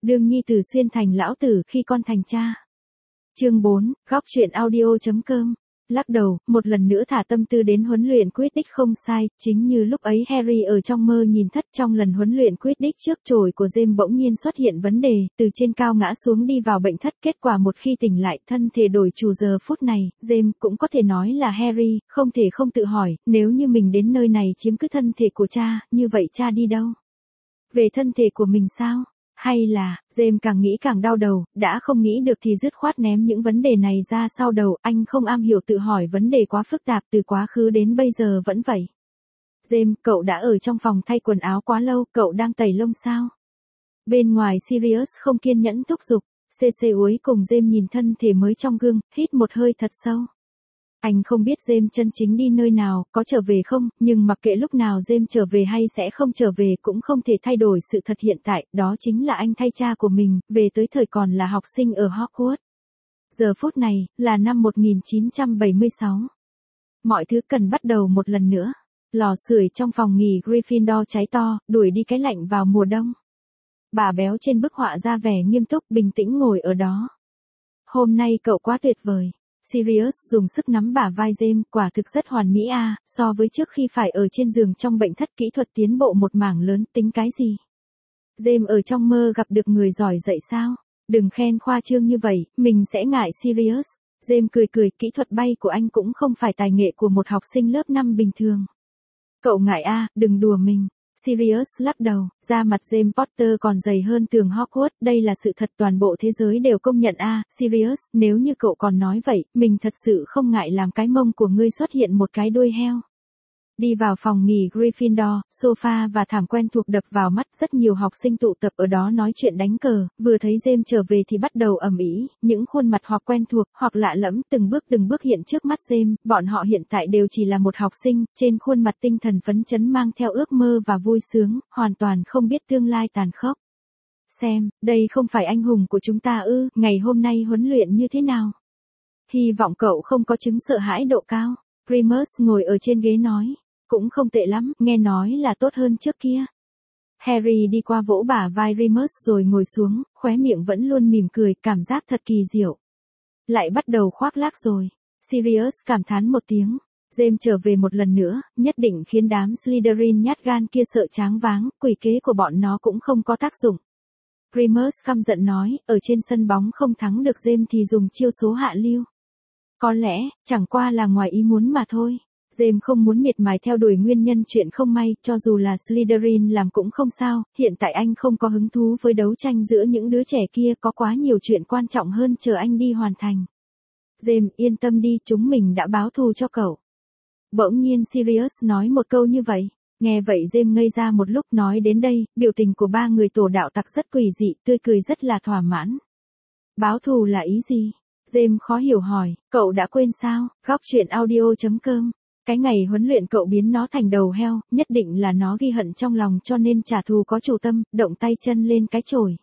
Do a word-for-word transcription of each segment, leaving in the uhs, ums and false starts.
Đương nhi tử xuyên thành lão tử khi con thành cha. Chương bốn, góc truyện audio.com. Lắc đầu, một lần nữa thả tâm tư đến huấn luyện Quidditch không sai, chính như lúc ấy Harry ở trong mơ nhìn thất trong lần huấn luyện Quidditch trước chổi của James bỗng nhiên xuất hiện vấn đề, từ trên cao ngã xuống đi vào bệnh thất, kết quả một khi tỉnh lại thân thể đổi chủ giờ phút này, James cũng có thể nói là Harry, không thể không tự hỏi, nếu như mình đến nơi này chiếm cứ thân thể của cha, như vậy cha đi đâu? Về thân thể của mình sao? Hay là, James càng nghĩ càng đau đầu, đã không nghĩ được thì dứt khoát ném những vấn đề này ra sau đầu, anh không am hiểu tự hỏi vấn đề quá phức tạp từ quá khứ đến bây giờ vẫn vậy. James, cậu đã ở trong phòng thay quần áo quá lâu, cậu đang tẩy lông sao? Bên ngoài Sirius không kiên nhẫn thúc giục, xê xê uối cùng James nhìn thân thể mới trong gương, hít một hơi thật sâu. Anh không biết James chân chính đi nơi nào, có trở về không, nhưng mặc kệ lúc nào James trở về hay sẽ không trở về cũng không thể thay đổi sự thật hiện tại, đó chính là anh thay cha của mình, về tới thời còn là học sinh ở Hogwarts. Giờ phút này, là năm một nghìn chín trăm bảy mươi sáu. Mọi thứ cần bắt đầu một lần nữa. Lò sưởi trong phòng nghỉ Gryffindor cháy to, đuổi đi cái lạnh vào mùa đông. Bà béo trên bức họa ra vẻ nghiêm túc bình tĩnh ngồi ở đó. Hôm nay cậu quá tuyệt vời. Sirius dùng sức nắm bả vai James, quả thực rất hoàn mỹ a, à, so với trước khi phải ở trên giường trong bệnh thất kỹ thuật tiến bộ một mảng lớn, tính cái gì? James ở trong mơ gặp được người giỏi dạy sao? Đừng khen khoa trương như vậy, mình sẽ ngại Sirius. James cười cười, kỹ thuật bay của anh cũng không phải tài nghệ của một học sinh lớp năm bình thường. Cậu ngại a, à, đừng đùa mình. Sirius lắc đầu, da mặt James Potter còn dày hơn tường Hogwarts, đây là sự thật toàn bộ thế giới đều công nhận a, à, Sirius, nếu như cậu còn nói vậy, mình thật sự không ngại làm cái mông của ngươi xuất hiện một cái đuôi heo. Đi vào phòng nghỉ Gryffindor, sofa và thảm quen thuộc đập vào mắt, rất nhiều học sinh tụ tập ở đó nói chuyện đánh cờ, vừa thấy James trở về thì bắt đầu ầm ĩ, những khuôn mặt hoặc quen thuộc, hoặc lạ lẫm từng bước từng bước hiện trước mắt James, bọn họ hiện tại đều chỉ là một học sinh, trên khuôn mặt tinh thần phấn chấn mang theo ước mơ và vui sướng, hoàn toàn không biết tương lai tàn khốc. Xem, đây không phải anh hùng của chúng ta ư, ngày hôm nay huấn luyện như thế nào? Hy vọng cậu không có chứng sợ hãi độ cao. Remus ngồi ở trên ghế nói. Cũng không tệ lắm, nghe nói là tốt hơn trước kia. Harry đi qua vỗ bả vai Remus rồi ngồi xuống, khóe miệng vẫn luôn mỉm cười, cảm giác thật kỳ diệu. Lại bắt đầu khoác lác rồi. Sirius cảm thán một tiếng. James trở về một lần nữa, nhất định khiến đám Slytherin nhát gan kia sợ choáng váng, quỷ kế của bọn nó cũng không có tác dụng. Remus căm giận nói, ở trên sân bóng không thắng được James thì dùng chiêu số hạ lưu. Có lẽ, chẳng qua là ngoài ý muốn mà thôi. James không muốn miệt mài theo đuổi nguyên nhân chuyện không may, cho dù là Slytherin làm cũng không sao, hiện tại anh không có hứng thú với đấu tranh giữa những đứa trẻ kia, có quá nhiều chuyện quan trọng hơn chờ anh đi hoàn thành. James, yên tâm đi, chúng mình đã báo thù cho cậu. Bỗng nhiên Sirius nói một câu như vậy. Nghe vậy James ngây ra một lúc, nói đến đây, biểu tình của ba người tổ đạo tặc rất quỷ dị, tươi cười rất là thỏa mãn. Báo thù là ý gì? James khó hiểu hỏi, cậu đã quên sao? Góc truyện audio.com. Cái ngày huấn luyện cậu biến nó thành đầu heo, nhất định là nó ghi hận trong lòng cho nên trả thù có chủ tâm, động tay chân lên cái chổi.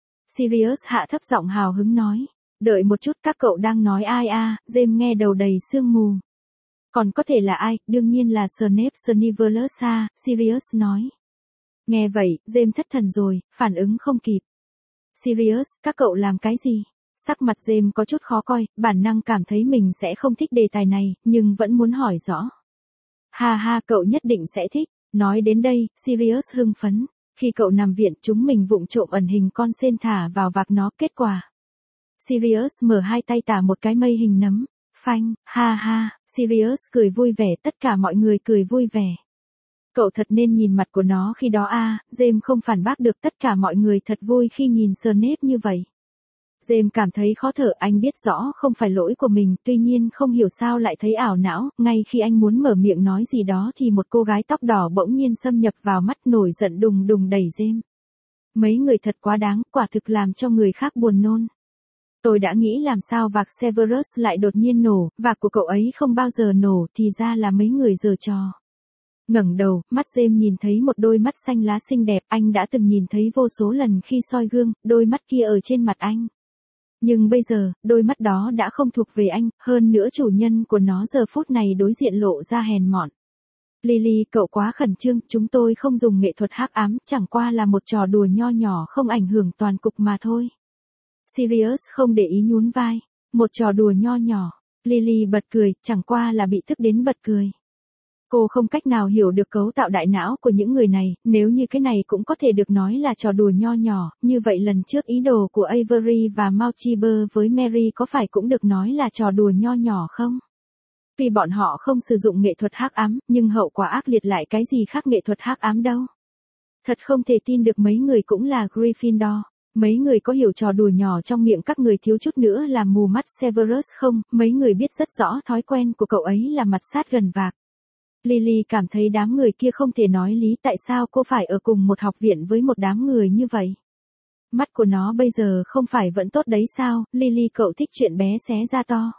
Sirius hạ thấp giọng hào hứng nói. Đợi một chút, các cậu đang nói ai a? À? James nghe đầu đầy sương mù. Còn có thể là ai, đương nhiên là Snape Sneaverus à, Sirius nói. Nghe vậy, James thất thần rồi, phản ứng không kịp. Sirius, các cậu làm cái gì? Sắc mặt James có chút khó coi, bản năng cảm thấy mình sẽ không thích đề tài này, nhưng vẫn muốn hỏi rõ. Ha ha, cậu nhất định sẽ thích. Nói đến đây, Sirius hưng phấn. Khi cậu nằm viện, chúng mình vụng trộm ẩn hình con sên thả vào vạc nó, kết quả. Sirius mở hai tay tả một cái mây hình nấm. Phanh, ha ha, Sirius cười vui vẻ, tất cả mọi người cười vui vẻ. Cậu thật nên nhìn mặt của nó khi đó a, à, James không phản bác được, tất cả mọi người thật vui khi nhìn Snape như vậy. James cảm thấy khó thở, anh biết rõ không phải lỗi của mình, tuy nhiên không hiểu sao lại thấy ảo não, ngay khi anh muốn mở miệng nói gì đó thì một cô gái tóc đỏ bỗng nhiên xâm nhập vào mắt, nổi giận đùng đùng đẩy James. Mấy người thật quá đáng, quả thực làm cho người khác buồn nôn. Tôi đã nghĩ làm sao vạc Severus lại đột nhiên nổ, vạc của cậu ấy không bao giờ nổ, thì ra là mấy người giở trò. Ngẩng đầu, mắt James nhìn thấy một đôi mắt xanh lá xinh đẹp, anh đã từng nhìn thấy vô số lần khi soi gương, đôi mắt kia ở trên mặt anh. Nhưng bây giờ, đôi mắt đó đã không thuộc về anh, hơn nữa chủ nhân của nó giờ phút này đối diện lộ ra hèn mọn. Lily, cậu quá khẩn trương, chúng tôi không dùng nghệ thuật hắc ám, chẳng qua là một trò đùa nho nhỏ không ảnh hưởng toàn cục mà thôi. Sirius không để ý nhún vai. Một trò đùa nho nhỏ. Lily bật cười, chẳng qua là bị tức đến bật cười. Cô không cách nào hiểu được cấu tạo đại não của những người này, nếu như cái này cũng có thể được nói là trò đùa nho nhỏ, như vậy lần trước ý đồ của Avery và Malchiber với Mary có phải cũng được nói là trò đùa nho nhỏ không? Vì bọn họ không sử dụng nghệ thuật hắc ám, nhưng hậu quả ác liệt lại cái gì khác nghệ thuật hắc ám đâu. Thật không thể tin được mấy người cũng là Gryffindor. Mấy người có hiểu trò đùa nhỏ trong miệng các người thiếu chút nữa làm mù mắt Severus không? Mấy người biết rất rõ thói quen của cậu ấy là mặt sát gần vạc. Lily cảm thấy đám người kia không thể nói lý tại sao cô phải ở cùng một học viện với một đám người như vậy. Mắt của nó bây giờ không phải vẫn tốt đấy sao? Lily, cậu thích chuyện bé xé ra to.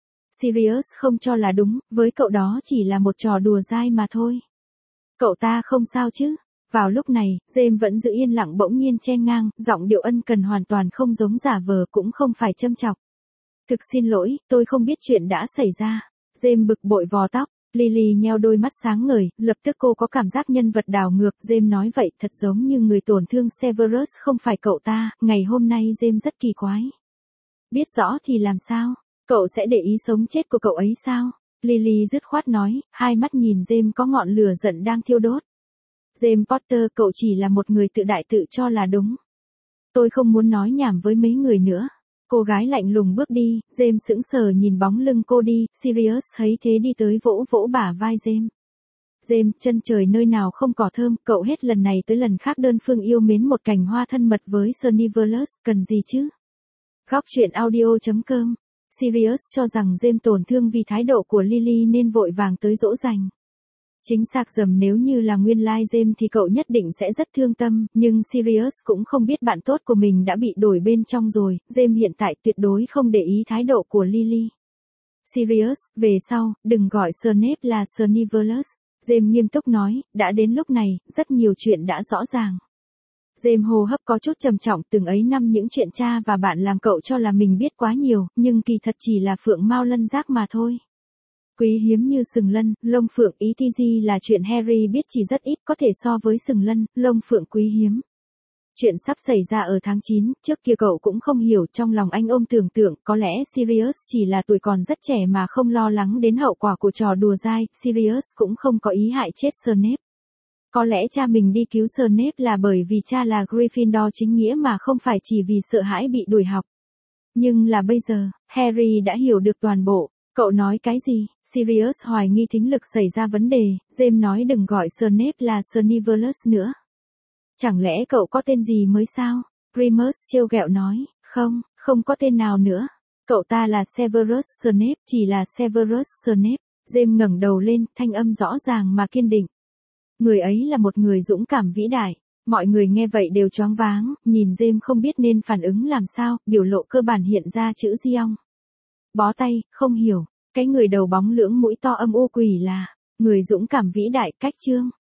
Sirius không cho là đúng, với cậu đó chỉ là một trò đùa dai mà thôi. Cậu ta không sao chứ? Vào lúc này, James vẫn giữ yên lặng bỗng nhiên chen ngang, giọng điệu ân cần hoàn toàn không giống giả vờ cũng không phải châm chọc. Thực xin lỗi, tôi không biết chuyện đã xảy ra. James bực bội vò tóc. Lily nheo đôi mắt sáng ngời, lập tức cô có cảm giác nhân vật đảo ngược. James nói vậy thật giống như người tổn thương Severus không phải cậu ta. Ngày hôm nay James rất kỳ quái. Biết rõ thì làm sao? Cậu sẽ để ý sống chết của cậu ấy sao? Lily dứt khoát nói, hai mắt nhìn James có ngọn lửa giận đang thiêu đốt. James Potter, cậu chỉ là một người tự đại tự cho là đúng. Tôi không muốn nói nhảm với mấy người nữa. Cô gái lạnh lùng bước đi, James sững sờ nhìn bóng lưng cô đi, Sirius thấy thế đi tới vỗ vỗ bả vai James. James, chân trời nơi nào không cỏ thơm, cậu hết lần này tới lần khác đơn phương yêu mến một cành hoa thân mật với Snivelus, cần gì chứ? Góc truyện audio chấm com. Sirius cho rằng James tổn thương vì thái độ của Lily nên vội vàng tới dỗ dành. Chính xác dầm nếu như là nguyên lai James thì cậu nhất định sẽ rất thương tâm, nhưng Sirius cũng không biết bạn tốt của mình đã bị đổi bên trong rồi, James hiện tại tuyệt đối không để ý thái độ của Lily. Sirius, về sau, đừng gọi Snape là Snivelus, James nghiêm túc nói, đã đến lúc này, rất nhiều chuyện đã rõ ràng. James hô hấp có chút trầm trọng, từng ấy năm những chuyện cha và bạn làm cậu cho là mình biết quá nhiều, nhưng kỳ thật chỉ là phượng mao lân giác mà thôi. Quý hiếm như sừng lân, lông phượng, e tê giê là chuyện Harry biết chỉ rất ít có thể so với sừng lân, lông phượng quý hiếm. Chuyện sắp xảy ra ở tháng chín, trước kia cậu cũng không hiểu, trong lòng anh ôm tưởng tượng, có lẽ Sirius chỉ là tuổi còn rất trẻ mà không lo lắng đến hậu quả của trò đùa dai, Sirius cũng không có ý hại chết Snape. Có lẽ cha mình đi cứu Snape là bởi vì cha là Gryffindor chính nghĩa mà không phải chỉ vì sợ hãi bị đuổi học. Nhưng là bây giờ, Harry đã hiểu được toàn bộ. Cậu nói cái gì? Sirius hoài nghi thính lực xảy ra vấn đề, James nói đừng gọi Snape là Snivelus nữa. Chẳng lẽ cậu có tên gì mới sao? Remus trêu ghẹo nói, không, không có tên nào nữa. Cậu ta là Severus Snape, chỉ là Severus Snape. James ngẩng đầu lên, thanh âm rõ ràng mà kiên định. Người ấy là một người dũng cảm vĩ đại. Mọi người nghe vậy đều choáng váng, nhìn James không biết nên phản ứng làm sao, biểu lộ cơ bản hiện ra chữ Giong. Bó tay, không hiểu, cái người đầu bóng lưỡng mũi to âm u quỷ là, người dũng cảm vĩ đại, cách chương.